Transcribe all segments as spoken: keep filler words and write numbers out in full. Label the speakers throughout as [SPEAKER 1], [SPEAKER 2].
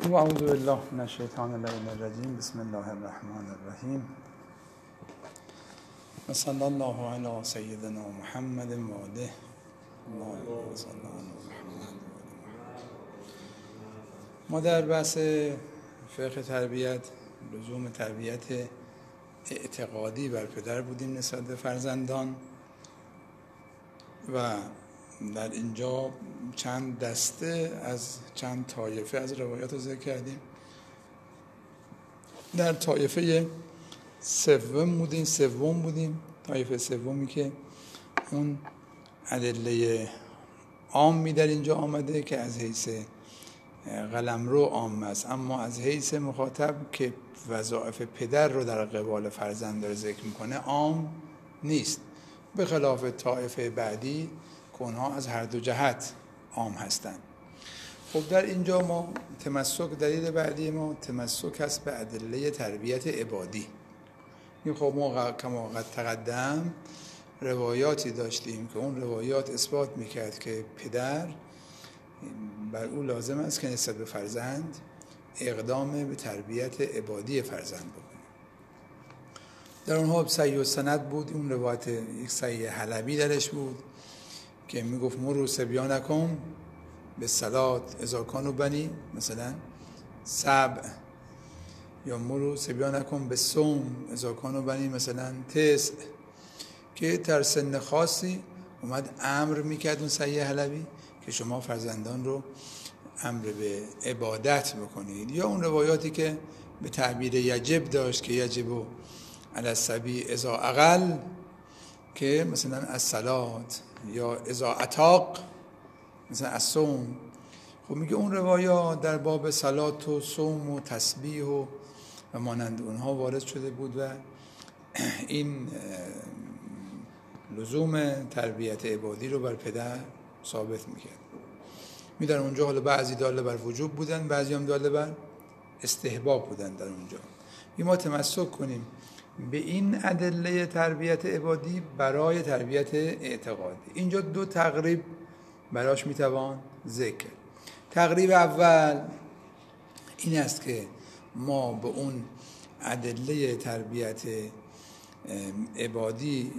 [SPEAKER 1] و اعوذ بالله من الشیطان اللعین الرجیم. بسم الله الرحمن الرحیم. و صلی الله علی سیدنا محمد و آله. اللهم صل علی محمد. ما در بحث فقه تربیت لزوم تربیت اعتقادی بر پدر بودیم نسبت به فرزندان و در اینجا چند دسته از چند طایفه از روایات رو ذکر کردیم. در طایفه سوم بودیم سوم بودیم طایفه سومی که اون ادله عامی در اینجا آمده که از حیث قلمرو عام است، اما از حیث مخاطب که وظایف پدر رو در قبال فرزند رو ذکر میکنه عام نیست، به خلاف طایفه بعدی که اونها از هر دو جهت عام هستند. خب در اینجا ما تمسک دلیل بعدی ما تمسک هست به ادله تربیت عبادی. این خب ما کما قد تقدم روایاتی داشتیم که اون روایات اثبات میکرد که پدر بر او لازم است که نسبت به فرزند اقدام به تربیت عبادی فرزند بکنه. در اونها صحیح و سند بود. اون روایت یک صحیح حلبی درش بود که میگفت مروا صبیانکم به صلات اذا کانوا بنی مثلا سبع، یا مروا صبیانکم به صوم اذا کانوا بنی مثلا تسع، که در سن خاصی اومد امر میکرد اون صحیح حلبی که شما فرزندان رو امر به عبادت بکنید. یا اون روایاتی که به تعبیر یجب داشت که یجب علی الصبی اذا اقل، که مثلا الصلات یا اذا اتاق مثلا الصوم. خب میگه اون روایات در باب صلات و صوم و تسبیح و و مانند اونها وارد شده بود و این لزوم تربیت عبادی رو بر پدر ثابت میکرد. میدن اونجا حالا بعضی داله بر وجوب بودن، بعضی هم داله بر استحباب بودن. در اونجا ما تمسک کنیم به این ادله تربیت عبادی برای تربیت اعتقادی. اینجا دو تقریب براش میتوان ذکر. تقریب اول این است که ما به اون ادله تربیت عبادی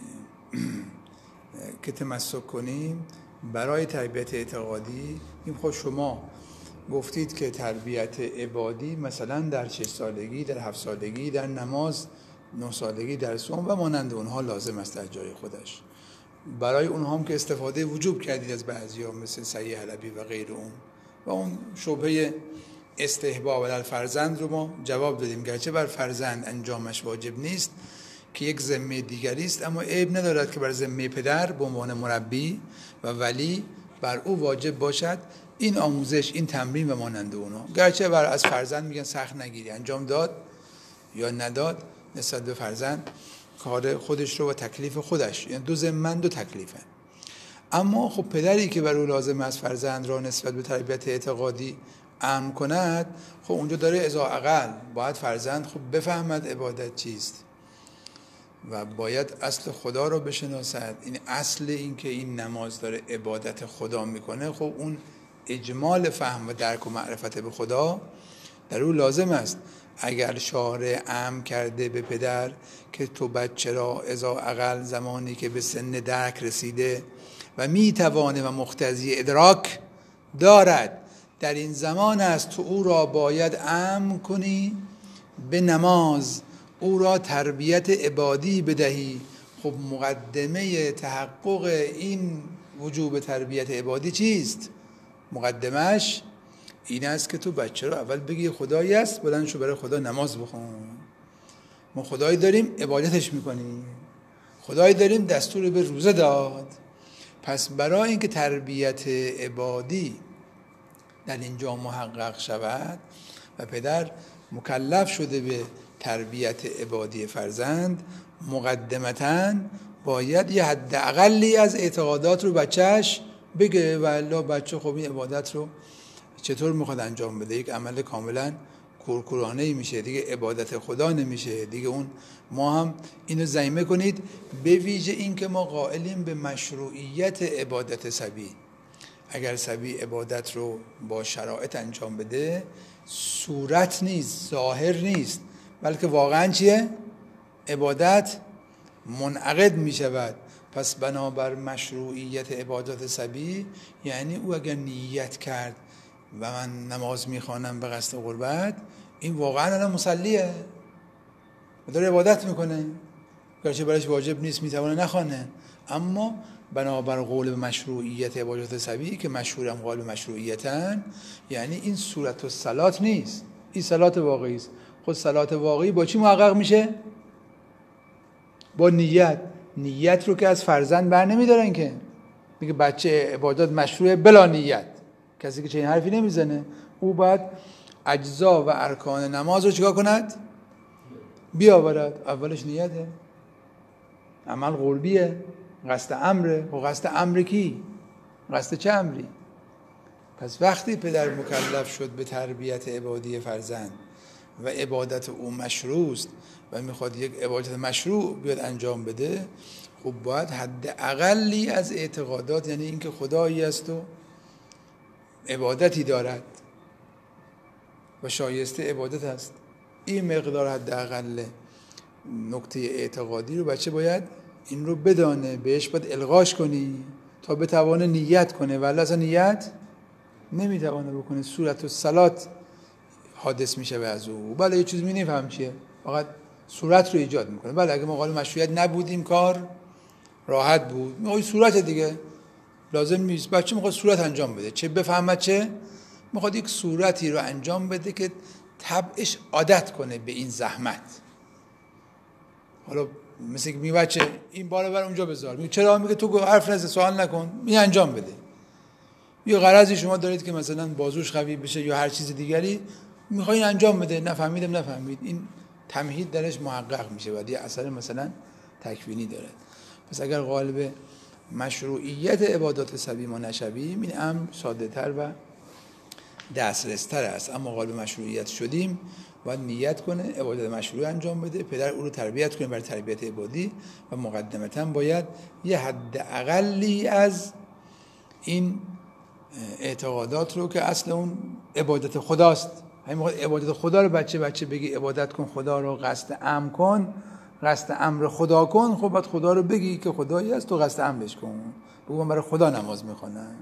[SPEAKER 1] که تمسک کنیم برای تربیت اعتقادی، این خود شما گفتید که تربیت عبادی مثلا در شش سالگی، در هفت سالگی، در نماز، نه سالگی در صوم و مانند اونها لازم است در جای خودش. برای اونها هم که استفاده وجوب کردید از بعضی‌ها مثل صحیح حلبی و غیر اون و اون شبهه استحباب در فرزند رو ما جواب دادیم، گرچه بر فرزند انجامش واجب نیست که یک ذمه دیگری است، اما عیب ندارد که بر ذمه پدر به عنوان مربی و ولی بر او واجب باشد این آموزش، این تمرین و مانند اونها. گرچه بر از فرزند میگن سخت نگیری، انجام داد یا نداد نسبت به فرزند کار خودش رو و تکلیف خودش، یعنی دو ذمه دو تکلیفه. اما خب پدری که بر او لازم است فرزند را نسبت به تربیت اعتقادی امر کند، خب اونجا داره اذا اقل باید فرزند خب بفهمد عبادت چیست و باید اصل خدا رو بشناسد. این اصل این که این نماز داره عبادت خدا میکنه، خب اون اجمال فهم و درک و معرفت به خدا در او لازم است. اگر شارع امر کرده به پدر که تو بچه را اذا اقل زمانی که به سن درک رسیده و میتوانه و مقتضی ادراک دارد در این زمان است تو او را باید امر کنی به نماز، او را تربیت عبادی بدهی. خب مقدمه تحقق این وجوب تربیت عبادی چیست؟ مقدمش این است که تو بچه رو اول بگی خدایی است، بلند شو برای خدا نماز بخون. ما خدایی داریم عبادتش میکنیم، خدایی داریم دستور به روزه داد. پس برای اینکه تربیت عبادی در اینجا محقق شود و پدر مکلف شده به تربیت عبادی فرزند، مقدمتاً باید یه حد اقلی از اعتقادات رو بچهش بگه و الا بچه خب این عبادت رو چطور میخواد انجام بده؟ یک عمل کاملا کورکورانه‌ای میشه دیگه، عبادت خدا نمیشه دیگه. اون ما هم اینو زایمه کنید، به ویژه این که ما قائلیم به مشروعیت عبادت صبی. اگر صبی عبادت رو با شرایط انجام بده، صورت نیست، ظاهر نیست، بلکه واقعا چیه؟ عبادت منعقد می شود. پس بنابر مشروعیت عبادات صبی، یعنی او اگر نیت کرد و من نماز می خوانم به قصد قربت، این واقعا الان مصلیه و داره عبادت میکنه، گرچه برایش واجب نیست، میتونه نخوانه، اما بنابر قول به مشروعیت عبادات صبی که مشهورم قول به مشروعیتن، یعنی این صورت و صلات نیست، این صلات واقعی است. خود صلات واقعی با چی محقق میشه؟ با نیت. نیت رو که از فرزند بر نمیدارن که میگه بچه عبادات مشروعه بلا نیت، کسی که چنین حرفی نمیزنه او باید اجزا و ارکان نماز رو چیکار کند؟ بیاورد. اولش نیته، عمل قلبیه، قصد امره. و قصد امر کی؟ قصد چه امری؟ پس وقتی پدر مکلف شد به تربیت عبادی فرزند و عبادت او مشروع است و میخواد یک عبادت مشروع بیاد انجام بده، خب باید حد اقلی از اعتقادات، یعنی اینکه خدایی است و عبادتی دارد و شایسته عبادت است، این مقدار حد اقل نکته اعتقادی رو بچه باید این رو بدانه، بهش باید الغاش کنی تا بتوانه نیت کنه، ولی اصلا نیت نمیتوانه بکنه. صورت و صلات حادث میشه به از او. بله یه چیز می نفهم چیه، فقط صورت رو ایجاد میکنه. بله اگه مقال مشروعیت نبودیم کار راحت بود، میخواد صورت دیگه لازم نیست، بچه میخواد صورت انجام بده، چه بفهمد چه میخواد یک صورتی رو انجام بده که طبعش عادت کنه به این زحمت. حالا مثل که می بچه این بالا بر اونجا بذار، میگه چرا؟ میگه تو حرف نزن، سوال نکن، می انجام بده. یا غرضی شما دارید که مثلا بازوش قوی بشه یا هر چیز دیگری، میخواین انجام بده، نفهمیدم نفهمید، این تمهید درش محقق میشه و یه اثر مثلا تکوینی داره. پس اگر قالب مشروعیت عبادات صبی ما نشویم، این امر ساده تر و دسترستر است. اما قالب مشروعیت شدیم، باید نیت کنه، عبادت مشروع انجام بده، پدر او رو تربیت کنه برای تربیت عبادی و مقدمتاً باید یه حد اقلی از این اعتقادات رو که اصل اون عبادت خداست، همین موقع عبادت خدا رو بچه بچه بگی عبادت کن خدا رو، قصد امر کن، قصد امر خدا کن، خب باید خدا رو بگی که خدایی هست تو قصد امرش کن. بگو من برای خدا نماز میخونم.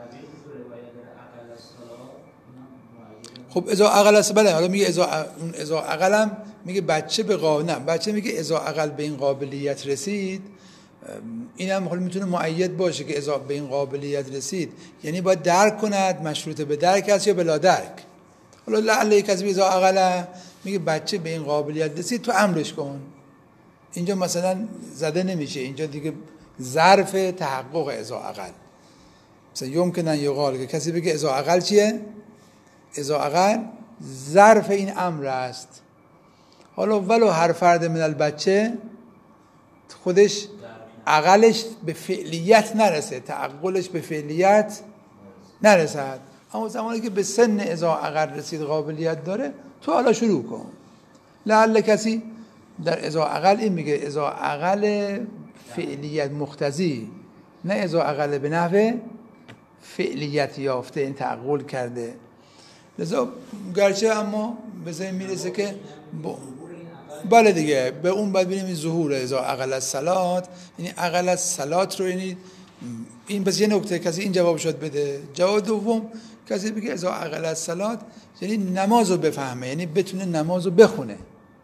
[SPEAKER 1] خب ازا عقل است، بله. حالا میگه ازا اون ازا عقلم میگه بچه به قابل، نه بچه میگه ازا عقل به این قابلیت رسید، اینم حالا میتونه مؤید باشه که ازا به این قابلیت رسید یعنی باید درک کند، مشروط به درک است یا بلا درک. حالا لعل کسی ازا عقل میگه بچه به این قابلیت رسید تو امرش کن، اینجا مثلا زده نمیشه، اینجا دیگه ظرف تحقق ازا عقل. مثلا یمکنن یقال که کسی بگه ازا عقل چیه؟ ازا عقل ظرف این امر است. حالا ولو هر فرد من البچه خودش عقلش به فعلیت نرسه، تعقلش به فعلیت نرسد، اما زمانی که به سن ازا عقل رسید قابلیت داره، تو حالا شروع کن. لعل کسی در ازا عقل این میگه ازا عقل فعلیت مقتضی، نه ازا عقل به نحو فعلیت یافته، این تعقل کرده. لذا گرچه اما به ذهن میرسه که با... بله دیگه به اون باید ببینیم این ظهور ازا عقل الصلات، یعنی عقل الصلات رو، یعنی این پس یه نکته کسی این جواب شد بده. جواب دوم کسی بگه ازا عقل الصلات یعنی نماز رو بفهمه، یعنی بتونه نماز رو بخونه.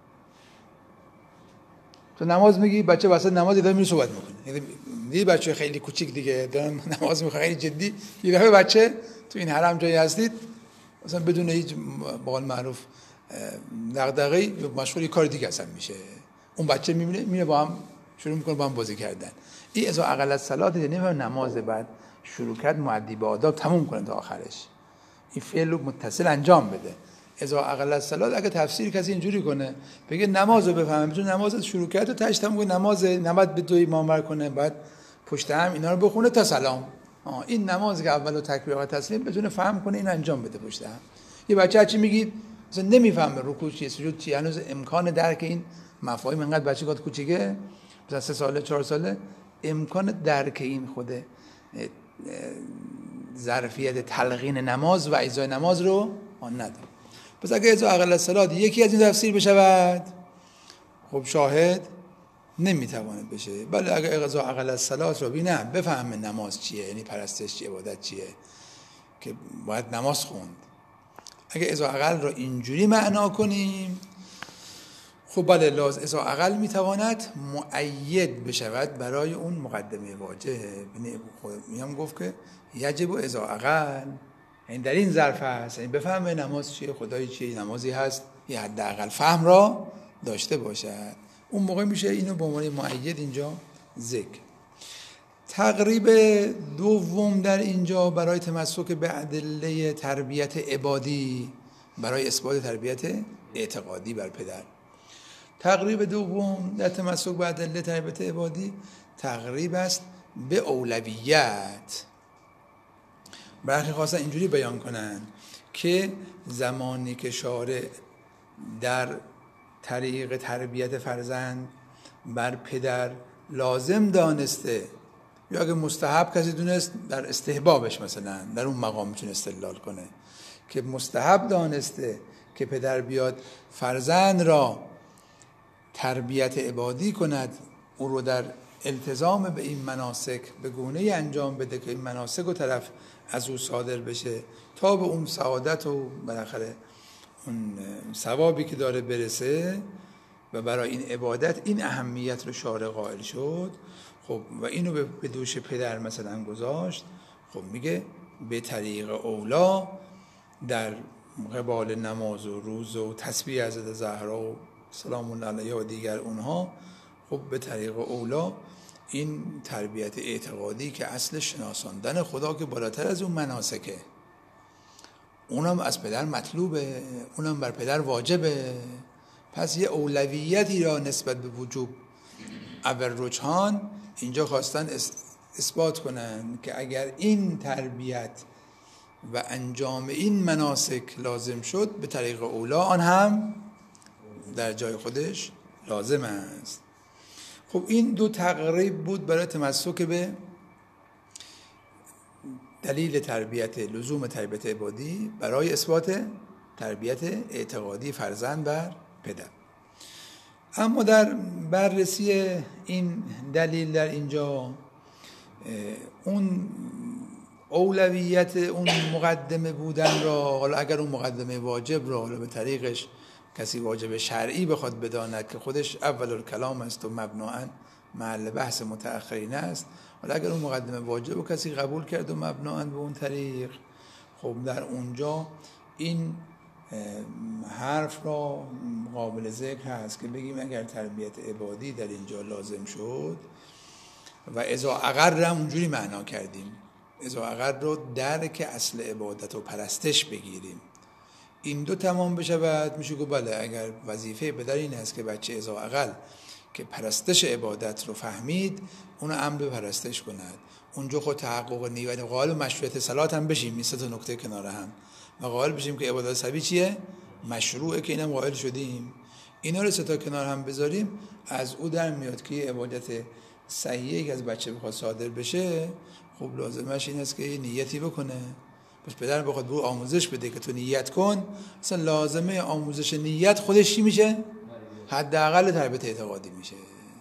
[SPEAKER 1] تو نماز میگی بچه واسه نماز داره میره صحبت میکنه، یعنی دیدی بچه خیلی کوچیک دیگه دارن نماز میخواد خیلی جدی، یه دفعه بچه تو این حرم جایی هستید مثلا بدون هیچ به قول معروف دغدغه‌ای مشغول کار دیگه اصلا میشه، اون بچه میبینه میره با هم شروع میکنه با هم بازی کردن. این ازا عقل الصلات یعنی نماز بعد شروع کرد مؤدی به آداب تموم کنه تا آخرش، این فعل رو متصل انجام بده. ازا عقل الصلات اگه تفسیر کسی اینجوری کنه بگه نماز رو بفهمه، میتونه نماز شروع کرد و تاش تموم کنه، نماز نباید به دوی امام کنه، بعد پشت هم اینا رو بخونه تا سلام. آه این نماز که اول و تکبیر و تسلیم بتونه فهم کنه، این انجام بده پشت هم. یه بچه چی میگید مثلا نمیفهمه رکوع چیه سجود چیه، هنوز امکان درک این مفاهیم انقدر بچه گاد کوچیکه، مثلا سه ساله چهار ساله، امکان درک این خوده ظرفیت تلقین نماز و اجزای نماز رو آن نداره. پس اگر اذا اقل الصلات یکی از این تفسیر بشود، خب شاهد نمیتواند بشه. بله اگر اذا اقل الصلات رو بینه بفهمه نماز چیه، یعنی پرستش چیه، عبادت چیه، که باید نماز خوند. اگر اذا اقل رو اینجوری معنا کنیم، خب بله لازم اذا اقل میتواند مؤید بشود برای اون مقدمه واجه. میام گفت که یجب اذا اقل، یعنی در این ظرف هست، یعنی بفهمه نماز چیه، خدای چیه، نمازی هست، یه حداقل فهم را داشته باشد. اون موقع میشه اینو به عنوان مؤید اینجا ذکر. تقریب دوم در اینجا برای تمسک به ادله تربیت عبادی، برای اثبات تربیت اعتقادی بر پدر. تقریب دوم در تمسک به ادله تربیت عبادی تقریب است به اولویت. برخی خواستن اینجوری بیان کنن که زمانی که شارع در طریق تربیت فرزند بر پدر لازم دانسته، یا اگه مستحب کسی دونست در استحبابش، مثلا در اون مقام میتونه استدلال کنه که مستحب دانسته که پدر بیاد فرزند را تربیت عبادی کند، او رو در التزام به این مناسک به گونه‌ای انجام بده که این مناسک و طرف از او صادر بشه تا به اون سعادت و بالاخره اون ثوابی که داره برسه، و برای این عبادت این اهمیت رو شارع قائل شد. خب و اینو به دوش پدر مثلا گذاشت. خب میگه به طریق اولا در قبال نماز و روز و تسبیح حضرت زهرا و سلام الله علیها و دیگر اونها، خب به طریق اولا این تربیت اعتقادی که اصل شناساندن خدا که بالاتر از اون مناسکه، اونم از پدر مطلوبه، اونم بر پدر واجبه. پس یه اولویتی را نسبت به وجوب اول رجحان اینجا خواستن اثبات کنن که اگر این تربیت و انجام این مناسک لازم شد، به طریق اولا آن هم در جای خودش لازم است. خب این دو تقریب بود برای تمسک به دلیل تربیت، لزوم تربیت عبادی برای اثبات تربیت اعتقادی فرزند بر پدر. اما در بررسی این دلیل در اینجا، اون اولویت اون مقدمه بودن را، حالا اگر اون مقدمه واجب را حالا به طریقش کسی واجب شرعی بخواد بداند که خودش اول الکلام است و مبناً محل بحث متأخرین است، حالا اگر اون مقدمه واجب رو کسی قبول کرد و مبناً به اون طریق، خب در اونجا این حرف را قابل ذکر هست که بگیم اگر تربیت عبادی در اینجا لازم شد و اذا اقر هم اونجوری معنا کردیم، اذا اقر رو درک اصل عبادت و پرستش بگیریم، این دو تمام بشود، میشه گفت بله اگر وظیفه پدر این است که بچه اذا اقل که پرستش عبادت رو فهمید اونو امر به پرستش کند، اونجا خود تحقق نیت قائل مشروعیت صلات هم بشیم، این سه تا نکته کنار هم، و قائل بشیم که عبادت سبی چیه؟ مشروعه، که اینم قائل شدیم. اینا رو سه تا کنار هم بذاریم، از او در میاد که عبادت صحیحی که از بچه بخواد صادر بشه، خب لازمش این است که نیتی بکنه. پس پدر بخواد برو آموزش بده که تو نیت کن، اصلا لازمه آموزش نیت خودش چی میشه؟ حداقل تربیت اعتقادی میشه.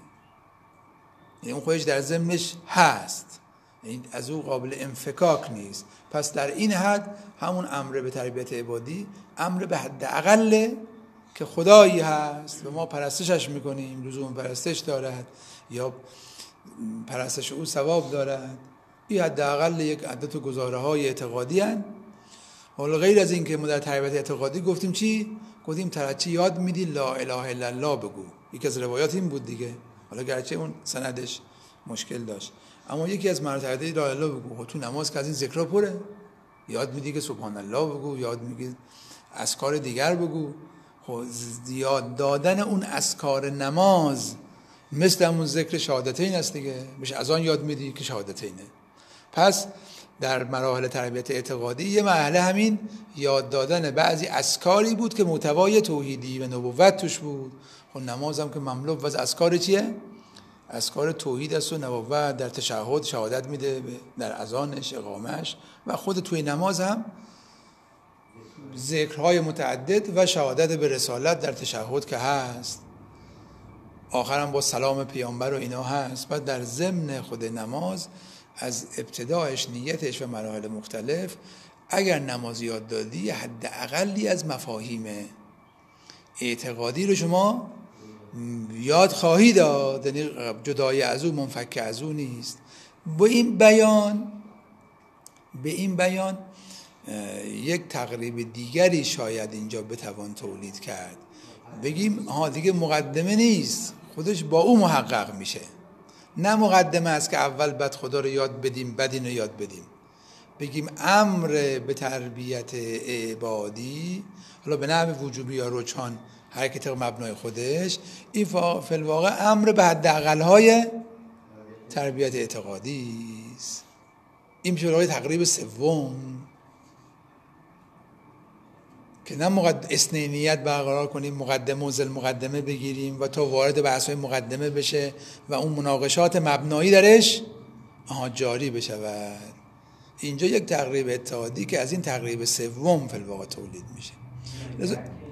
[SPEAKER 1] یعنی اون خودش در ضمنش هست، یعنی از او قابل انفکاک نیست. پس در این حد همون امر به تربیت عبادی امر به حداقل که خدایی هست و ما پرستشش میکنیم، لزوم پرستش دارد یا پرستش او ثواب دارد، این حداقل یک عدت و گزاره های اعتقادی هست. حالا غیر از این که ما در تربیت اعتقادی گفتیم چی؟ گفتیم ترچی یاد میدی لا اله الا الله بگو. یکی از روایات این بود دیگه، حالا گرچه اون سندش مشکل داشت، اما یکی از مراتب لا اله الا بگو. تو نماز که از این ذکرها پره، یاد میدی که سبحان الله بگو، یاد میگی اذکار دیگر بگو. خب یاد دادن اون اذکار نماز مثل همون ذکر شهادتین است دیگه، بهش از آن یاد میدی که شهادتینه. پس در مراحل تربیت اعتقادی یه مرحله همین یاد دادن بعضی اذکاری بود که محتوای توحیدی و نبوت توش بود. خب نماز هم که مملو از اذکار چیه؟ اذکار توحید است و نبوت، در تشهد شهادت میده، در اذانش، اقامش، و خود توی نماز هم ذکرهای متعدد و شهادت به رسالت در تشهد که هست، آخرم با سلام پیامبر و اینا هست. و در ضمن خود نماز از ابتدایش، نیتش و مراحل مختلف، اگر نماز یاد دادی حداقلی از مفاهیم اعتقادی رو شما یاد خواهی داد، یعنی جدای از او منفک از او نیست. با این بیان به این بیان یک تقریب دیگری شاید اینجا بتوان تولید کرد، بگیم ها دیگه مقدمه نیست، خودش با او محقق میشه. نه مقدمه است که اول بعد خدا رو یاد بدیم بعد این رو یاد بدیم. بگیم امر به تربیت عبادی، حالا به نحو وجوبی یا رجحان، هر کی طبق مبنای خودش، این فی الواقع امر به حداقل‌های تربیت اعتقادی است. این میشه برای تقریب سوم که نه مقد... اسنینیت برقرار کنیم، مقدمه و ذل مقدمه بگیریم و تا وارد بحث‌های مقدمه بشه و اون مناقشات مبنایی درش آها جاری بشود. اینجا یک تقریب اتحادی که از این تقریب سوم فی الواقع تولید میشه. لذا...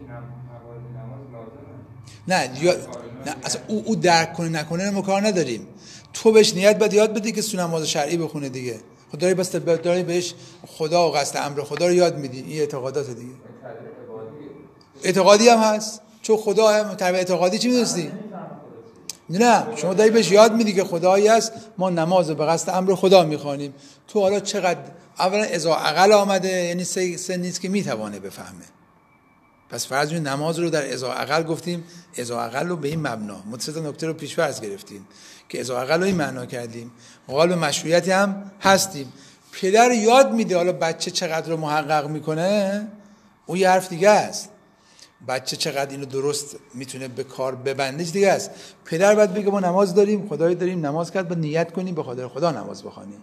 [SPEAKER 1] نه یا... نه اصلا او, او درک کنه نکنه ما کار نداریم. تو بهش نیت بد یاد بدی که سو نماز شرعی بخونه دیگه. خود داری بس داری بهش خدا و قصد امر خدا رو یاد میدی. این اعتقادات دیگه. اعتقادی هم هست. چون خدا هم تربیت اعتقادی چی می‌دونستی؟ نه شما داری بهش یاد میدی که خدایی است، ما نماز به قصد امر خدا میخوانیم. تو حالا چقدر اولا اذا عقل آمده، یعنی سن نیست که میتوانه بفهمه. پس فرض کنید نماز رو در اذا عقل گفتیم، اذا عقل رو به این مبنا متصل نکته رو پیش فرض گرفتیم که اذا عقل رو این معنا کردیم، قال به مشروعیت هم هستیم. پدر یاد میده، حالا بچه چقدر رو محقق میکنه اون یه حرف دیگه است. بچه چقدر اینو درست میتونه به کار ببنده دیگه است. پدر باید بگه ما نماز داریم، خدایی داریم، نماز کرد، باید نیت کنیم به خاطر خدا نماز بخوانیم.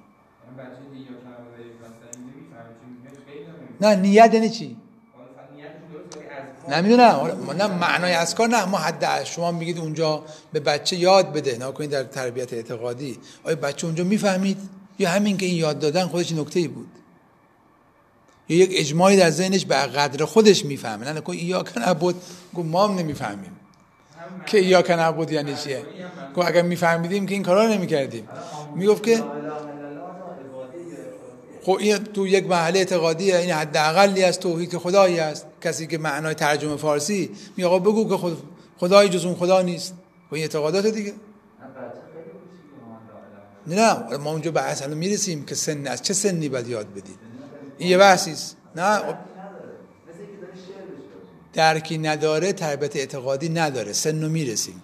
[SPEAKER 1] نه نیت یعنی چی؟ نمیدونم، نه معنای اذکار نه، ما حد شما میگید اونجا به بچه یاد بده، نه کنید در تربیت اعتقادی. آیا بچه اونجا میفهمید یا همین که این یاد دادن خودش نکته‌ای بود؟ یا یک اجماعی در ذهنش به قدر خودش میفهمه؟ نه نکن ایاک نعبد، گفت ما هم نمیفهمیم که ایاک نعبد یعنی چیه. گفت اگر میفهمیدیم که این کارا رو نمیکردیم. میگفت که خب این تو یک مرحله اعتقادیه، این حداقلی از توحید که خدایی است. کسی که معنای ترجمه فارسی میگه آقا بگو که خود خدایی جز اون خدا نیست. خب این اعتقادات دیگه. نه ما اونجا بحث الان میرسیم که سن از چه سنی باید یاد بدید. این یه بحثی است. نه درکی نداره، تربیت اعتقادی نداره. سنو میرسیم.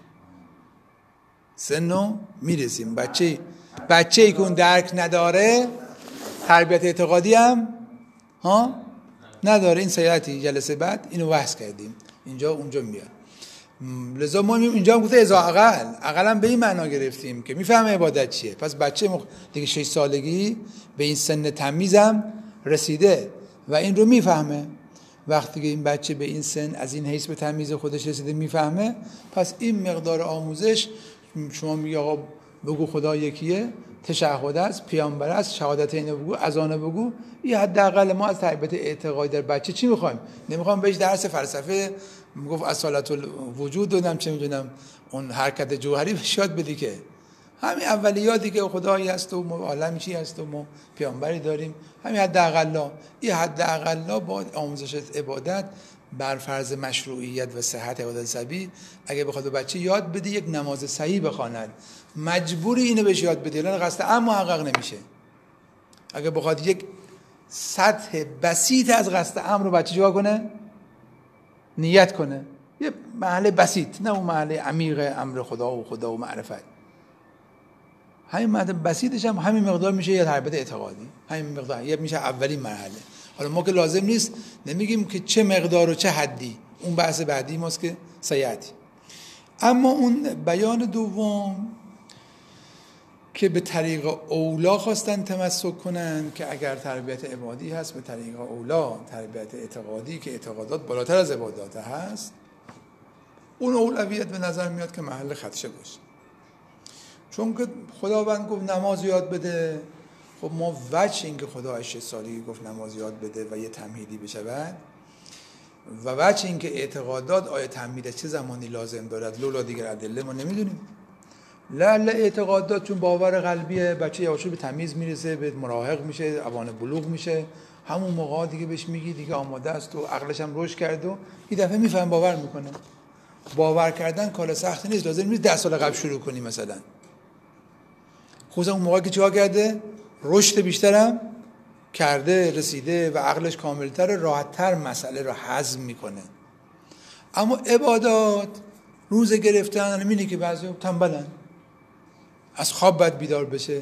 [SPEAKER 1] سنو میرسیم. بچه بچه‌ای که اون درک نداره تربیت اعتقادی هم ها نداره. این سیاحتی جلسه بعد اینو بحث کردیم، اینجا اونجا میاد. لذا ما اینجا هم گفته اذا عقل، عقل هم به این معنا گرفتیم که میفهمه عبادت چیه. پس بچه مخ... دیگه شش سالگی به این سن تمیزم رسیده و این رو میفهمه. وقتی که این بچه به این سن از این حیث به تمیز خودش رسیده میفهمه، پس این مقدار آموزش، شما میگی آقا بگو خدا یکیه، تشهد است، پیامبر است، شهادت اینو بگو، اذان بگو، این حداقل ما از تربیت اعتقادی در بچه چی میخوایم؟ نمیخوام بهش درس فلسفه میگفت اصالت الوجود دادم چه میدونم اون حرکت جوهری بهش یاد بدی، که همین اولیاتی که خدایی هست و عالمی چی هست و ما پیامبری داریم، همین حداقل. این حداقل با آموزش عبادت بر فرض مشروعیت و صحت عبادت سبیل، اگه بخواد به بچه یاد بده یک نماز صحیح بخواند، مجبوری اینو بهش یاد بده، لان قصد ام محقق نمیشه. اگه بخواد یک سطح بسیط از قصد ام رو بچه جوا کنه، نیت کنه، یه محله بسیط، نه اون محله عمیق امر خدا و خدا و معرفت، همین محله بسیطش هم همین مقدار میشه یه تربیت اعتقادی، همین مقدار یه میشه اولین مرحله. حالا ما که لازم نیست نمیگیم که چه مقدار و چه حدی، اون بحث بعدی ماست که سیاتی. اما اون بیان دوم که به طریق اولا خواستن تمسک کنن که اگر تربیت عبادی هست به طریق اولا تربیت اعتقادی که اعتقادات بالاتر از عبادات هست، اون اولویت به نظر میاد که محل خدشه باشه. چون که خداوند گفت نماز یاد بده، خب ما وجه این که خدا هشت سالگی گفت نماز یاد بده و یه تمهیدی بشود و وجه این که اعتقادات آیا تمهید چه زمانی لازم دارد لولا دیگر ادله ما نمیدونیم. لعل اعتقادات چون باور قلبیه، بچه یواش به تمیز میرسه، به مراهق میشه، اوان بلوغ میشه، همون موقع دیگه بهش میگی دیگه آماده است و عقلش هم رشد کرد و یه دفعه میفهم باور میکنه. باور کردن کار سختی نیست، لازم نیست ده سال قبل شروع کنی مثلا. خصوصا اون موقع که چیکار کرده؟ رشد بیشترم کرده، رسیده و عقلش کاملتر، راحتتر مسئله رو هضم میکنه. اما عبادات روزه گرفتن همینه که بعضی تنبلن، از خواب باید بیدار بشه،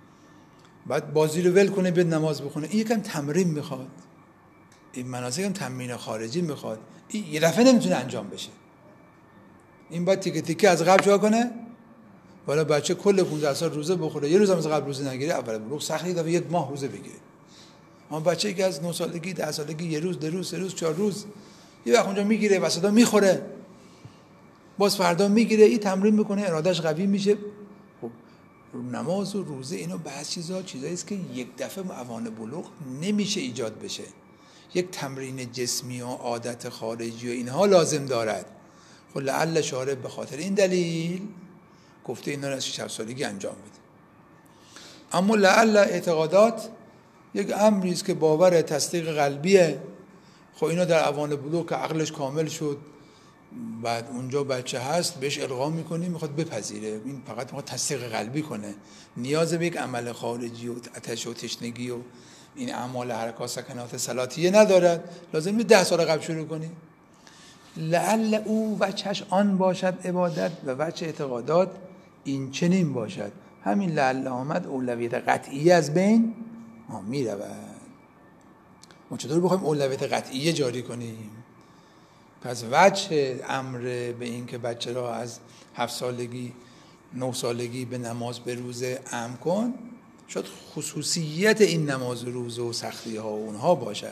[SPEAKER 1] بعد بازی رو ول کنه بیاد نماز بخونه. این یکم تمرین میخواد، این مناسک هم تمرین خارجی میخواد، این یه دفعه نمیتونه انجام بشه. این باید تیکه تیکه از قبل چیکار کنه؟ والا بچه کل پانزده سال روزه بخوره، یه روز هم از قبل روزه نگیره اول بلوغ سختی، دفعه یک ماه روزه بگیره. اما بچه‌ای که از نه سالگی ده سالگی یه روز دو روز سه روز چهار روز یه وقت اونجا میگیره، وسطا میخوره، باز فردا میگیره، این تمرین میکنه، ارادهش قوی میشه. خب نماز و روزه اینو بعض چیزا چیزایی است که یک دفعه اوان بلوغ نمیشه ایجاد بشه. یک تمرین جسمی و عادت خارجی و اینها لازم دارد. خب لعل شارع به خاطر این دلیل گفته اینا رو از شش سالگی انجام بده. اما لعل اعتقادات یک امری است که باور تصدیق قلبیه. خب اینا در اوان بلوغ که عقلش کامل شد، بعد اونجا بچه هست بهش القا میکنی میخواد بپذیره، این فقط میخواد تصدیق قلبی کنه، نیاز به یک عمل خارجی و آتش و تشنگی و این اعمال حرکات سکنات صلاتیه ندارد، لازم نیست ده سال قبل شروع کنی. لعل او وجهش آن باشد عبادت و وجه اعتقادات این چنین باشد. همین لعل آمد اولویت قطعی از بین ما میرود. ما چطور بخوایم اولویت قطعی جاری کنیم؟ پس وجه امر به این که بچه را از هفت سالگی نه سالگی به نماز به روزه امر کن شاید خصوصیت این نماز روزه و سختی ها و اونها باشد.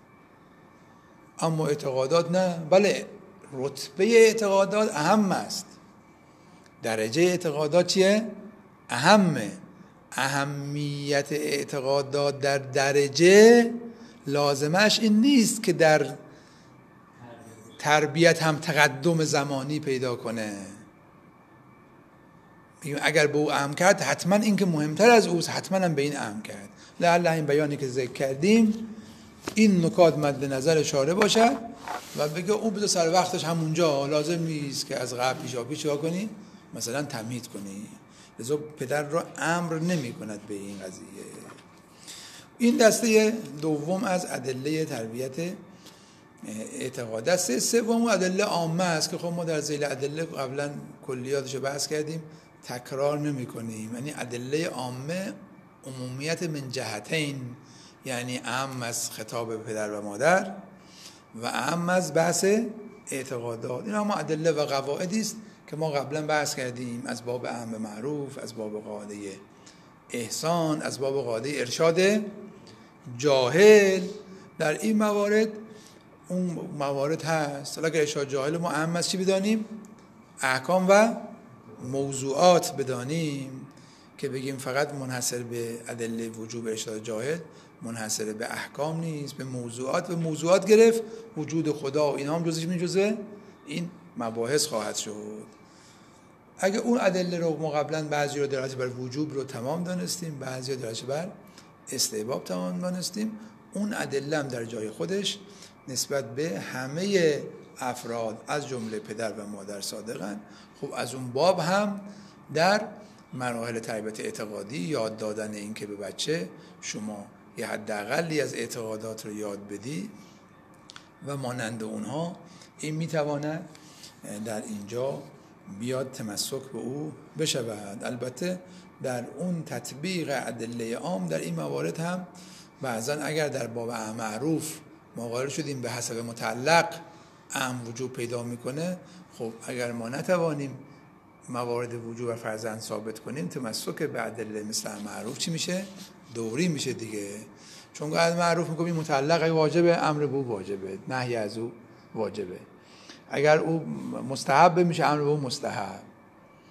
[SPEAKER 1] اما اعتقادات نه. بله رتبه اعتقادات اهم است، درجه اعتقادات چیه؟ اهمه. اهمیت اعتقادات در درجه لازمش این نیست که در تربیت هم تقدم زمانی پیدا کنه. اگر به او اهم کرد حتما این که مهمتر از اوست، حتما هم به این اهم کرد. لعل این بیانی که ذکر کردیم این نکات مد نظر شارع باشد و بگه او بذار سر وقتش همونجا، لازم نیست که از قبل پیشا پیش چیکار کنی، مثلا تمهید کنی. لذا پدر را امر نمی کند به این قضیه. این دسته دوم از ادله تربیت اعتقاد. دسته سوم ادله عامه است که خب ما در ذیل ادله قبلا کلیاتش رو بحث کردیم، تکرار نمی کنیم. یعنی ادله عامه عمومیت من جهتین، یعنی اهم از خطاب پدر و مادر و اهم از بحث اعتقادات. این هم ادله و قواعدی است که ما قبلا بحث کردیم، از باب امر معروف، از باب قاعده احسان، از باب قاعده ارشاد جاهل. در این موارد اون موارد هست. حالا که ارشاد جاهل ما اهم از چی بدانیم؟ احکام و موضوعات بدانیم، که بگیم فقط منحصر به ادله وجوب ارشاد جاهل، منحصر به احکام نیست، به موضوعات. به موضوعات گرفت وجود خدا و اینا هم جزش می جزه این مباحث خواهد شد. اگه اون ادله رو ما قبلا بعضی رو درجه بر وجوب رو تمام دانستیم، بعضی رو درجه بر استحباب تمام دانستیم، اون ادله هم در جای خودش نسبت به همه افراد از جمله پدر و مادر صادقن. خب از اون باب هم در مراحل تربیت اعتقادی یاد دادن این که به بچه شما یه حداقلی از اعتقادات رو یاد بدی و مانند اونها، این میتواند در اینجا بیاد تمسک به او بشود. البته در اون تطبیق ادله عام در این موارد هم بعضا اگر در باب معروف ما قائل شدیم به حسب متعلق اهم وجوب پیدا میکنه، خب اگر ما نتوانیم موارد وجوب و فرضاً ثابت کنیم، تمسک به ادله مثل معروف چی میشه؟ دوری میشه دیگه. چون که معروف میگم این متعلق واجبه، امر به او واجبه، نهی از او واجبه. اگر او مستحب میشه امر به او مستحب.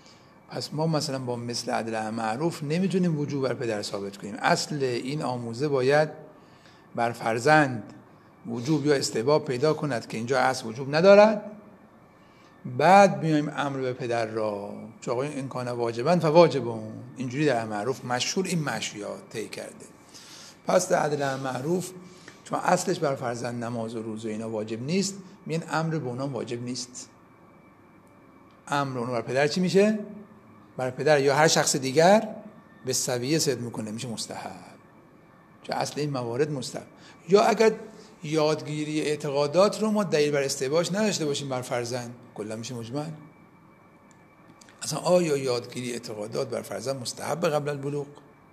[SPEAKER 1] پس ما مثلا با مثل عدل معروف نمیتونیم وجوب بر پدر ثابت کنیم. اصل این آموزه باید بر فرزند وجوب یا استحباب پیدا کند که اینجا اصل وجوب ندارد، بعد بیایم امر به پدر را چون آقای این کانه واجبن فواجبون، اینجوری در معروف مشهور این مشیات طی کرده. پس در عدل معروف چون اصلش بر فرزند نماز و روزه اینا واجب نیست، میگن امر به اونا واجب نیست. امر اونو بر پدر چی میشه؟ بر پدر یا هر شخص دیگر به سویه صد میکنه، میشه مستحب. چون اصل این موارد مستحب. یا اگر یادگیری اعتقادات رو ما دلیل بر استحبابش نداشته باشیم بر فرزند، کلا میشه مجمل. اصلا آیا یادگیری اعتقادات بر فرزند مستحب قبل البلوغ؟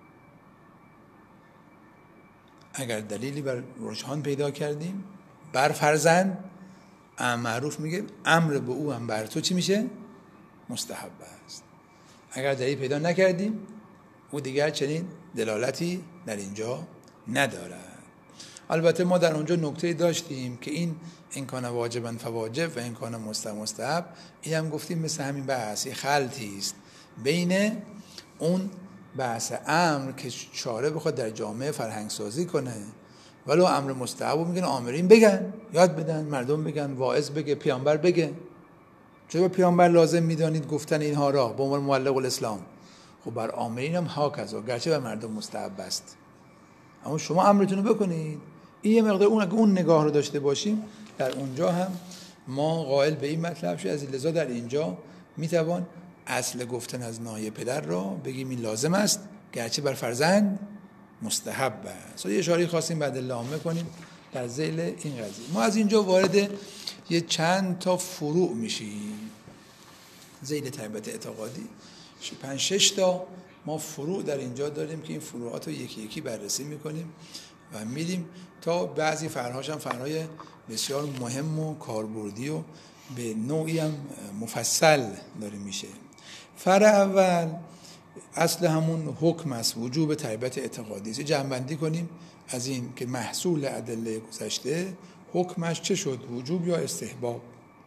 [SPEAKER 1] اگر دلیلی بر رجحان پیدا کردیم بر فرزند، معروف میگه امر به او هم بر تو چی میشه؟ مستحب است. اگر دلیل پیدا نکردیم او دیگر چنین دلالتی در اینجا ندارد. البته ما در اونجا نکته داشتیم که این امکان واجبا فواجب و امکان مستحب مستحب، این هم گفتیم مثل همین بحث خلطی است بین اون بحث امر که شارع بخواد در جامعه فرهنگ سازی کنه، ولو امر مستحب رو میگن آمرین بگن، یاد بدن، مردم بگن، واعظ بگه، پیامبر بگه. چرا پیامبر لازم میدانید گفتن اینها را به عنوان مبلغ الاسلام؟ خب بر آمرین هم ها کذا، گرچه بر مردم مستحب است، اما شما امرتون رو بکنید. این یه مقدار اون اگه اون نگاه رو داشته باشیم در اونجا هم ما قائل به این مطلب شد. از لذا در اینجا میتوان اصل گفتن از ناحیه پدر را بگیم این لازم است گرچه بر فرزند مستحب است. یه اشاره خواستیم بعد لامه کنیم در ذیل این قضیه. ما از اینجا وارد یه چند تا فروع میشیم ذیل تربیت اعتقادی، پنج شش تا ما فروع در اینجا داریم که این فروعات رو یکی یکی بررسی میکنیم و میریم تا بعضی فرع‌هاش هم فرع‌های بسیار مهم و کاربردی و به نوعی هم مفصل داره میشه. فرع اول اصل همون حکم است، وجوب تربیت اعتقادی است. جمع‌بندی کنیم از این که محصول ادله گذشته حکمش چه شد، وجوب یا استحباب.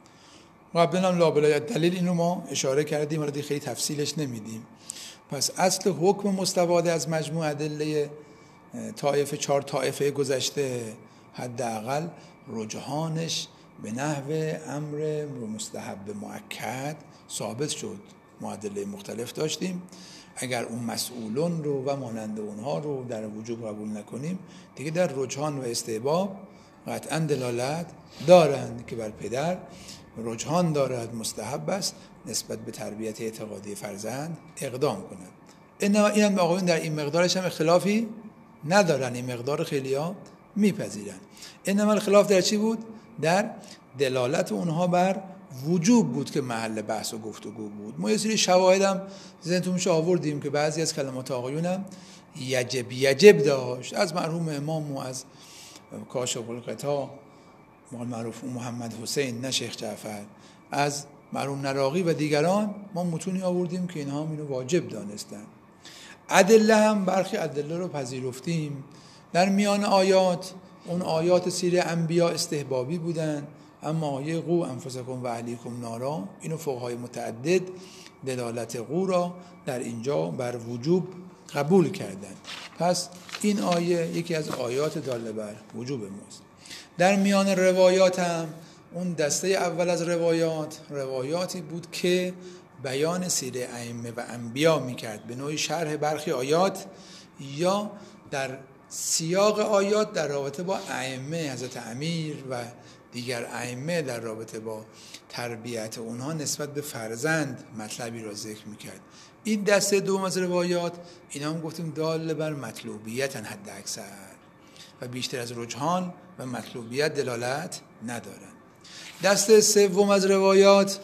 [SPEAKER 1] قبلا هم لابلای دلیل اینو ما اشاره کردیم، حالا خیلی تفصیلش نمیدیم. پس اصل حکم مستفاده از مجموع ادله طائفه چهار طائفه گذشته حداقل رجحانش به نحو امر مستحب مؤکد ثابت شد. معادله مختلف داشتیم، اگر اون مسئولون رو و مانند اونها رو در وجوب قبول نکنیم دیگه در رجحان و استحباب قطعا دلالت دارند که بر پدر رجحان دارد مستحب است نسبت به تربیت اعتقادی فرزند اقدام کند. انما این هم آقایون در این مقدارش هم اختلافی ندارن، این مقدار خیلی ها میپذیرن. انما الخلاف در چی بود؟ در دلالت اونها بر وجوب بود که محل بحث و گفتگو بود. ما یه سری شواهد هم ذهنتون میشه آوردیم که بعضی از کلمات آقایون هم یجب یجب داشت، از مرحوم امام و از کاشف الغطا معروف محمد حسین نه شیخ جعفر، از مرحوم نراقی و دیگران ما متونی آوردیم که اینها هم اینو واجب دانستن. ادله هم برخی ادله رو پذیرفتیم. در میان آیات اون آیات سیر انبیا استحبابی بودن، اما آیه قو انفسکم و اهلیکم نارا اینو فقهای متعدد دلالت قو را در اینجا بر وجوب قبول کردن. پس این آیه یکی از آیات داله بر وجوب ماست. در میان روایات هم اون دسته اول از روایات روایاتی بود که بیان سیر ائمه و انبیا میکرد به نوعی شرح برخی آیات یا در سیاق آیات در رابطه با ائمه حضرت امیر و دیگر ائمه در رابطه با تربیت اونها نسبت به فرزند مطلبی را ذکر میکرد. این دسته دوم از روایات اینا هم گفتیم دال بر مطلوبیت حد اکثر و بیشتر از رجحان و مطلوبیت دلالت ندارن. دسته سوم از روایات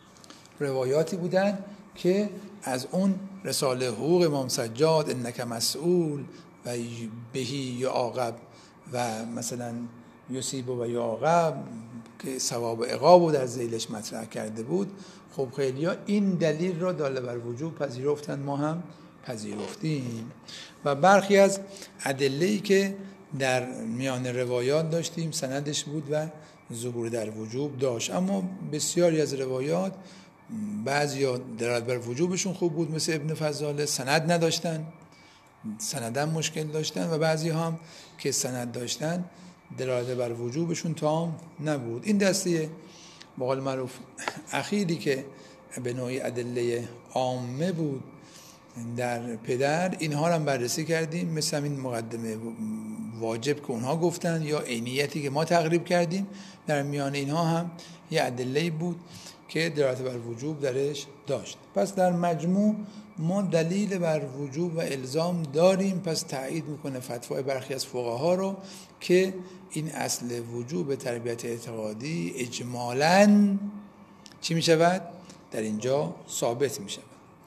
[SPEAKER 1] روایاتی بودن که از اون رساله حقوق امام سجاد انک مسئول و بهی یعاقب و مثلا یصیب و یعاقب که ثواب و عقاب در ذیلش مطرح کرده بود. خب خیلی ها این دلیل را داله بر وجوب پذیرفتن، ما هم پذیرفتیم. و برخی از ادله‌ای که در میان روایات داشتیم سندش بود و ظهور در وجوب داشت، اما بسیاری از روایات بعضیا دلالت بر وجوبشون خوب بود مثل ابن فضاله، سند نداشتن، سندن مشکل داشتن، و بعضی هم که سند داشتن دلالت بر وجوبشون تام نبود. این دسته به قول معروف اخیری که به نوعی ادله عامه بود در پدر، اینها رو هم بررسی کردیم، مثل این مقدمه واجب که اونها گفتن یا عینیتی که ما تقریب کردیم. در میان اینها هم یه ادله بود که دلالت بر وجوب درش داشت. پس در مجموع ما دلیل بر وجوب و الزام داریم. پس تایید میکنه فتوای برخی از فقها رو که این اصل وجوب تربیت اعتقادی اجمالاً چی میشود؟ در اینجا ثابت میشود.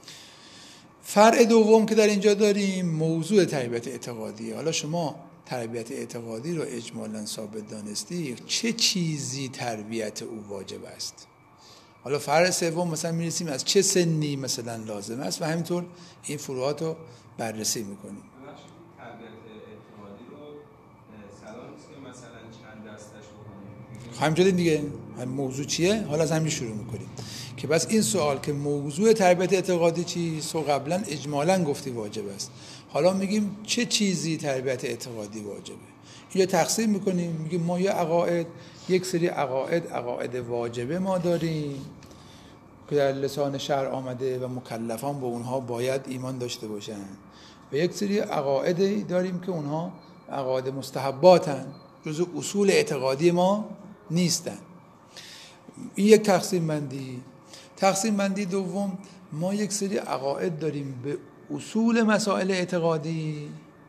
[SPEAKER 1] فرع دوم که در اینجا داریم موضوع تربیت اعتقادی. حالا شما تربیت اعتقادی رو اجمالاً ثابت دانستی، چه چیزی تربیت او واجب است؟ حالا فرع سوم مثلا میرسیم از چه سنی مثلا لازم است و همینطور این فروعات رو بررسی میکنیم.
[SPEAKER 2] تربیت اعتقادی رو سلام است که مثلا چند دستش بکنیم.
[SPEAKER 1] همینجوری دیگه موضوع چیه؟ حالا از همین شروع میکنیم که بس این سوال که موضوع تربیت اعتقادی چیست و قبلا اجمالاً گفتی واجب است، حالا میگیم چه چیزی تربیت اعتقادی واجبه. اینجا تقسیم میکنیم، میگیم ما یه عقاید، یک سری عقاید عقاید واجبه ما داریم که در لسان شرع آمده و مکلفان به اونها باید ایمان داشته باشن، و یک سری عقاید داریم که اونها عقاید مستحباتن، جزء اصول اعتقادی ما نیستن. این یک تقسیم بندی. تقسیم بندی دوم، ما یک سری عقاید داریم به اصول مسائل اعتقادی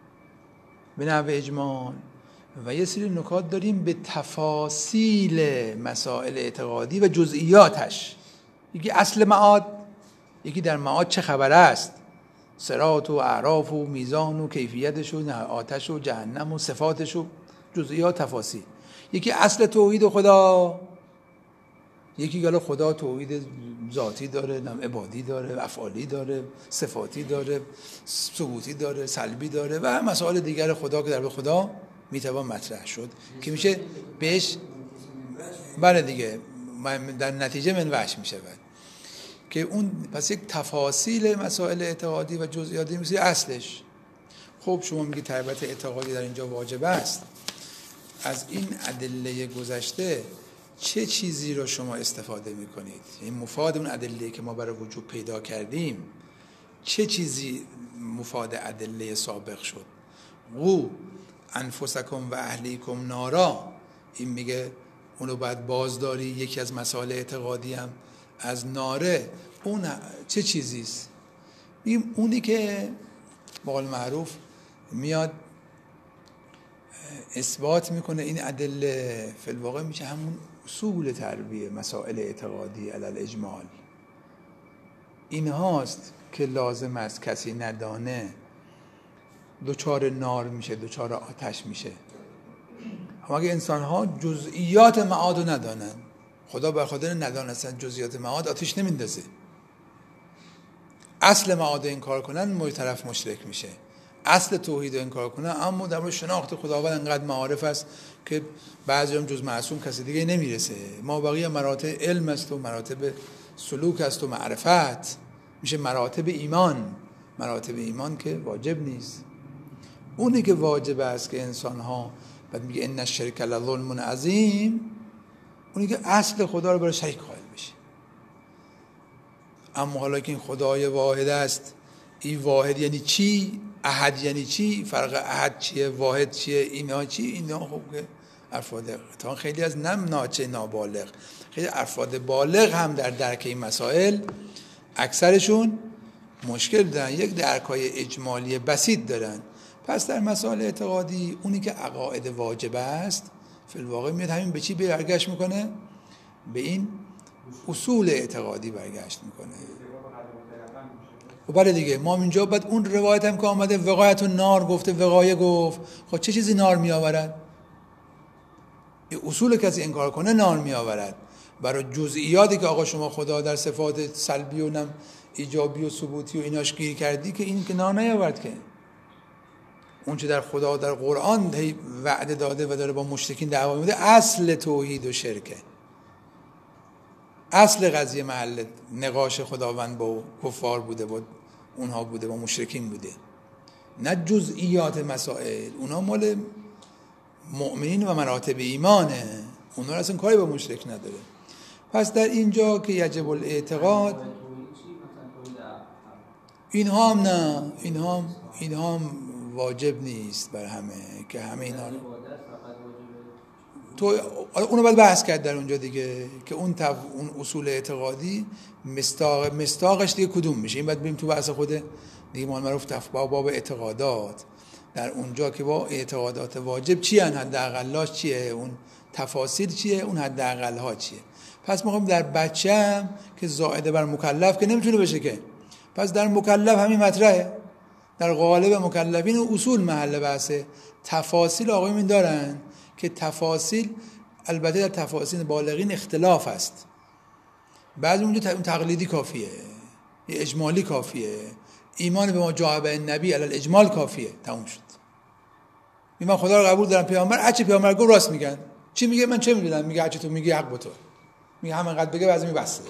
[SPEAKER 1] به نحو اجمال، و یه سری نکات داریم به تفاصیل مسائل اعتقادی و جزئیاتش. یکی اصل معاد، یکی در معاد چه خبر است، صراط و اعراف و میزان و کیفیتش و آتش و جهنم و صفاتش و جزئیات تفاصیل. یکی اصل توحید خدا، یکی گالا خدا توحید ذاتی داره، نم عبادی داره، افعالی داره، صفاتی داره، ثبوتی داره، سلبی داره و مسائل دیگر خدا که در به خدا میتوان مطرح شد که میشه بهش بله دیگه در نتیجه منوش میشود که اون پس یک تفاصیل مسائل اعتقادی و جزئیاتی مثل اصلش. خب شما میگی تربیت اعتقادی در اینجا واجب است، از این ادله گذشته چه چیزی رو شما استفاده میکنید؟ این مفاد اون ادله که ما برای وجوب پیدا کردیم چه چیزی مفاد ادله سابق شد؟ قو انفسکم و اهلیکم نارا، این میگه اونو باید بازداری. یکی از مسائل اعتقادی هم از ناره، اون چه چیزیست؟ میگیم اونی که به قول معروف میاد اثبات میکنه این ادله، فی الواقع میشه همون اصول تربیه مسائل اعتقادی علی الاجمال. این هاست که لازم است کسی ندانه دوچار نار میشه، دوچار آتش میشه. اما اگه انسان ها جزئیات معاد رو ندانن، خدا به خاطر ندانستن جزئیات معاد آتش نمیندازه. اصل معاد این کار کنن موی طرف مشرک میشه، اصل توحید این کار کنن. اما در مورد شناخت خداوند انقدر معارف است که بعضی هم جز معصوم کسی دیگه نمیرسه. ما بقیه مراتب علم است و مراتب سلوک است و معرفت، میشه مراتب ایمان. مراتب ایمان که واجب نیست. اونی که واجب است که انسان ها بعد میگه ان الشرک لظلم عظیم، اونی که اصل خدا رو برای شریک قائل بشه. اما حالا که این خدای واحد است، این واحد یعنی چی؟ احد یعنی چی؟ فرق احد چیه؟ واحد چیه؟ اینا چی؟ اینا خب که افراد تا خیلی از نم ناچه نابالغ، خیلی افراد بالغ هم در درک این مسائل اکثرشون مشکل دارن، یک درکای اجمالی بسیط دارن. پس در مسائل اعتقادی اونی که عقاید واجب است فی الواقع میاد همین به چی برگشت میکنه؟ به این اصول اعتقادی برگشت میکنه. و بله دیگه ما اینجا بعد اون روایت هم که آمده وقایت نار گفته، وقایه گفت، خب چه چیزی نار می آورد؟ اصول کسی انکار کنه نار می آورد. برای جزئیاتی که آقا شما خدا در صفات سلبی و نم ایجابی و ثبوتی و ایناش گیر کردی که این که نار نیاورد. که اون چه در خدا در قرآن وعده داده و داره با مشرکین دعوا میده اصل توحید و شرکه. اصل قضیه محل نقاش خداوند با کفار بوده، با اونها بوده، با مشرکین بوده، نه جزئیات مسائل. اونها مال مؤمنین و مراتب ایمانه، اونها اصلا کاری با مشرک نداره. پس در اینجا که یجب الاعتقاد، اینها هم نه، اینها هم اینها هم واجب نیست بر همه که همه اینا رو تو اونو باید بحث کرد در اونجا دیگه که اون تف... اون اصول اعتقادی مستاق مستاقش دیگه کدوم میشه. این باید بریم تو بحث خود دیگه مال معروف تفبا باب اعتقادات، در اونجا که با اعتقادات واجب چی ان، حداقلاش چیه، اون تفاصیل چیه، اون حداقلها چیه. پس میخوام در بچه‌م که زائده بر مکلف که نمیتونه بشه که، پس در مکلف همین مطرحه، در قالب مکلفین اصول محل بحثه. تفاصیل آقایون دارن که تفاصیل البته در تفاصیل بالغین اختلاف است، بعضی اونجا تقلیدی کافیه، اجمالی کافیه، ایمان به ما جاء به نبی علی الاجمال کافیه، تموم شد. من خدا رو قبول دارم، پیامبر هرچی پیامبر گفت راست میگن. چی میگه من چه میدونم، میگه هرچی تو میگی حق با تو، میگه همینقدر بگه بعضی میبسه،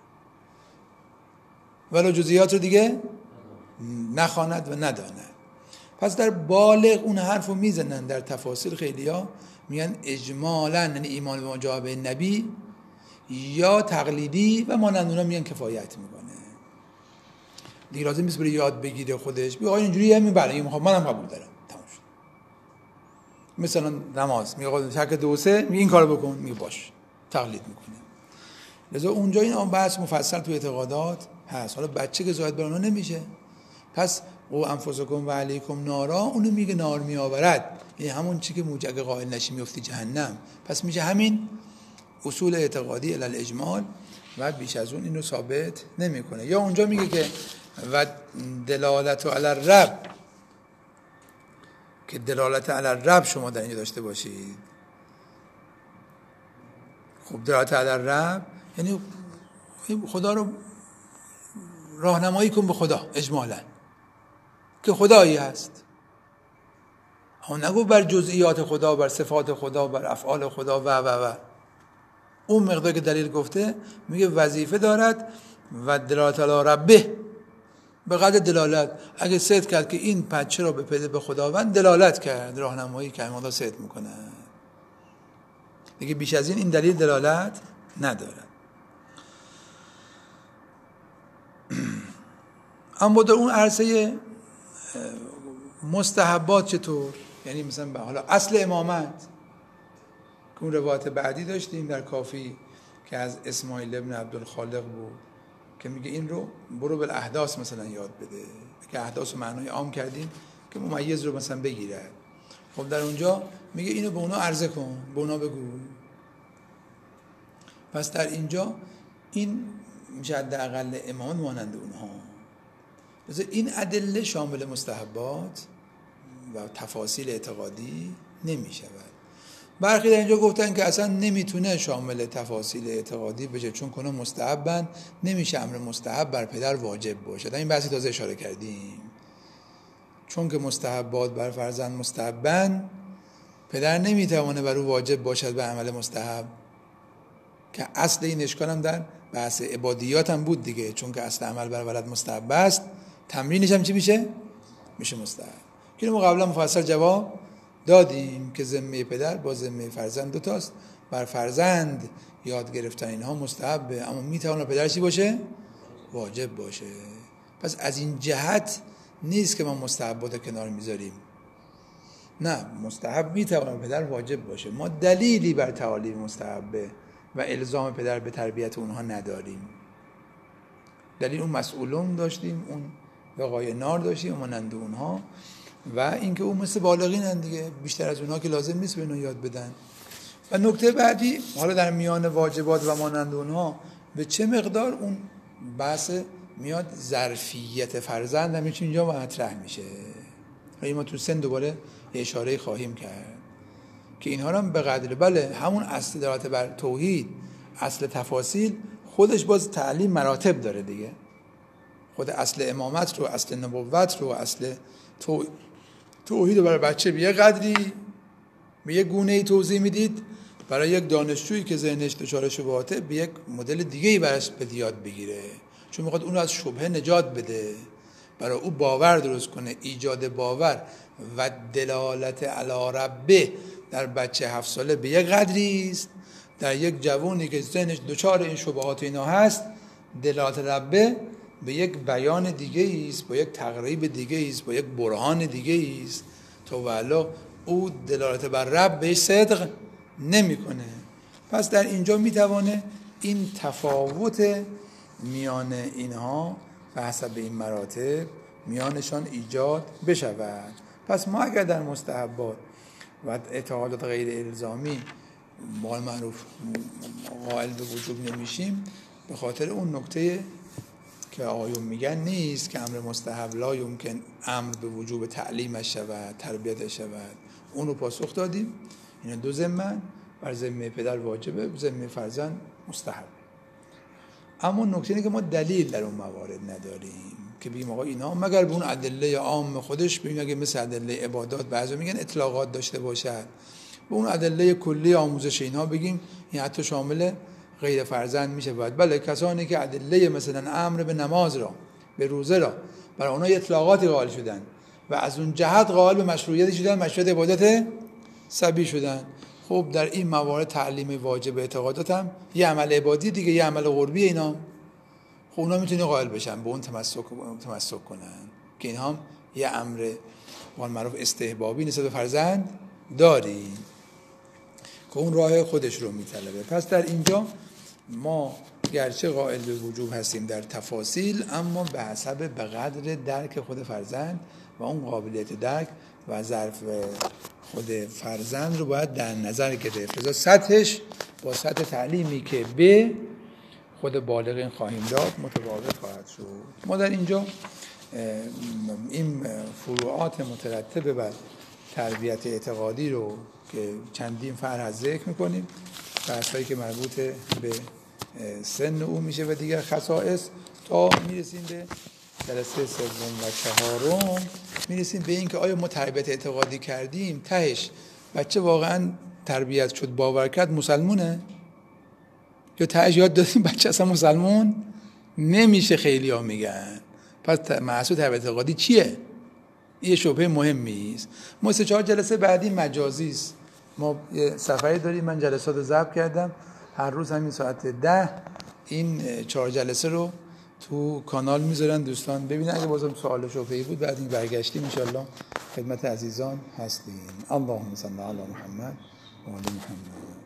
[SPEAKER 1] ولو جزئیات رو دیگه نخواند و نداند. پس در بالغ اون حرفو میزنن، در تفاصیل خیلیا میگن اجمالاً یعنی ایمان به ما جاء به نبی یا تقلیدی و مانند اونا میگن کفایت میکنه دیگه، لازم نیست بره یاد بگیره خودش بگه آقا اینجوریه، همین بله میخوام منم قبول دارم، تموم شد. مثلا نماز میگه آقا شک دو سه میگه این کارو بکن، میگه باش، تقلید میکنه. لذا اونجا این اون بحث مفصل تو اعتقادات هست. حالا بچه که زائد بر اونها نمیشه، پس او انفسکم و علیکم نارا، اونو میگه نار میآورد، یعنی همون چی که موجب قائل نشی میفتی جهنم. پس میشه همین اصول اعتقادی الی الاجمال و بیش از اون اینو ثابت نمیکنه. یا اونجا میگه که و دلالت علی الرب، که دلالت علی الرب شما در اینجا داشته باشید. خب دلالت علی الرب یعنی خدا رو راهنمایی کن به خدا اجمالاً که خدایی هست، اما نگو بر جزئیات خدا، بر صفات خدا، بر افعال خدا و و و اون مقدار که دلیل گفته. میگه وظیفه دارد و دلالت علی ربه، به قدر دلالت. اگه صدق کرد که این بچه رو به پدر به خداوند دلالت کرد، راهنمایی که همه صدق میکنه دیگه، بیش از این این دلیل دلالت ندارد. اما در اون عرصه مستحبات چطور؟ یعنی مثلا به حالا اصل امامت که اون روایت بعدی داشتیم در کافی که از اسماعیل ابن عبدالخالق بود که میگه این رو برو بالاحداث مثلا یاد بده، که احداث رو معنای عام کردیم که ممیز رو مثلا بگیره. خب در اونجا میگه اینو به اونا عرضه کن، به اونا بگو. پس در اینجا این میشه حداقل امام مانند اونها. مثلا این ادله شامل مستحبات و تفاصیل اعتقادی نمیشه. برخی در اینجا گفتن که اصلا نمیتونه شامل تفاصیل اعتقادی بشه، چون کنه مستحبن، نمیشه امر مستحب بر پدر واجب باشه. در این بحثی تازه اشاره کردیم، چون که مستحبات بر فرزند مستحبن، پدر نمیتونه بر او واجب باشد به عمل مستحب، که اصل این اشکال هم در بحث عبادیات هم بود دیگه، چون که اصل عمل بر ولد مستحب است، تمرینش هم چی میشه؟ میشه مستحب. که ما قبلا مفصل جواب دادیم که ذمه پدر با ذمه فرزند دو تاست. بر فرزند یاد گرفتن اینها مستحبه، اما میتونه پدر چی باشه؟ واجب باشه. پس از این جهت نیست که ما مستحبات کنار میذاریم، نه، مستحب میتونه پدر واجب باشه. ما دلیلی بر تعالی مستحبه و الزام پدر به تربیت اونها نداریم. دلیل اون مسئولون داشتیم، اون وقای نار داشتیم، مانند اونها، و اینکه اون مثل بالغین هن دیگه، بیشتر از اونها که لازم نیست به اونها یاد بدن. و نکته بعدی، حالا در میان واجبات و مانند اونها به چه مقدار اون بحث میاد ظرفیت فرزند هم اینجا مطرح میشه. حالا ما تو سن دوباره اشاره خواهیم کرد که اینها رو هم به قدر بله همون اصل دلالت بر توحید، اصل تفاصیل خودش باز تعلیم مراتب داره دیگه. خود اصل امامت رو، اصل نبوت رو، اصل تو... توحید رو برای بچه به یه قدری به یه گونه ای توضیح میدید، برای یک دانشجویی که ذهنش دچار شبهاته به یک مدل دیگه‌ای براش به یاد بگیره، چون میخواد اون رو از شبهه نجات بده، برای او باور درست کنه. ایجاد باور و دلالت علی ربه در بچه هفت ساله به یک قدری است، در یک جوانی که ذهنش دچار این شبهات اینا هست دلالت ربه به یک بیان دیگه است، با یک تقریب دیگه است، با یک برهان دیگه است، تو والا او دلالت بر رب به صدق نمیکنه. پس در اینجا میتوانه این تفاوت میان اینها به حسب این مراتب میانشان ایجاد بشود. پس ما اگر در مستحبات و اعتقادات غیر الزامی با معروف قائل به وجوب نمیشیم، به خاطر اون نکته که آقایون میگن نیست که امر مستحب لا یمکن امر به وجوب تعلیمش شود، تربیتش شود. اون رو پاسخ دادیم. این دو ذمه، بر ذمه پدر واجبه، ذمه فرزند مستحب. اما نکته اینه که ما دلیل در اون موارد نداریم که بگیم آقا اینا مگر به اون ادله عام خودش ببین، اگه مثل ادله عبادات بعضی میگن اطلاقات داشته باشد، به اون ادله کلی آموزش اینها بگیم این حتی شامل غیر فرزند میشه. باید بله کسانی که ادله مثلا امر به نماز را، به روزه را، برای اونها اطلاقاتی قائل شدن و از اون جهت قائل به مشروعیت شدن، مشروعیت عبادت سبی شدن. خب در این موارد تعلیم واجب اعتقادات هم یه عمل عبادی دیگه، یه عمل قربی، اینا خب اونا میتونی قائل بشن، به اون تمسک تمسک کنن که اینها هم یه امر با معروف استحبابی نسبت به فرزند داری که اون راه خودش رو میطلبه. پس در اینجا ما گرچه قائل به وجوب هستیم در تفاصیل، اما به حسب به قدر درک خود فرزند و اون قابلیت درک و ظرف خود فرزند رو باید در نظر گرفت. لذا سطحش با سطح تعلیمی که به خود بالغین خواهیم داد متفاوت خواهد شد. ما در اینجا این فروعات مترتب بر تربیت اعتقادی رو که چندین فرع ذکر میکنیم، بحثایی که مربوط به سن او میشه و دیگر خصائص، تا میرسیم به جلسه سوم و چهارم، میرسیم به این که آیا ما تربیت اعتقادی کردیم، تهش بچه واقعا تربیت شد باور کرد مسلمونه، یا تهش یاد دادیم بچه اصلا مسلمون نمیشه. خیلی ها میگن پس محصول تربیت اعتقادی چیه؟ این شبهه مهمی است. ما سه چهار جلسه بعدی مجازی است. ما یه سفری داریم، من جلسات رو ضبط کردم، هر روز همین ساعت ده این چهار جلسه رو تو کانال میذارن، دوستان ببینن. اگه بازم سوال شبهه‌ای بود بعد این برگشتیم ان شاء الله خدمت عزیزان هستیم. اللهم صل علی محمد و آل محمد.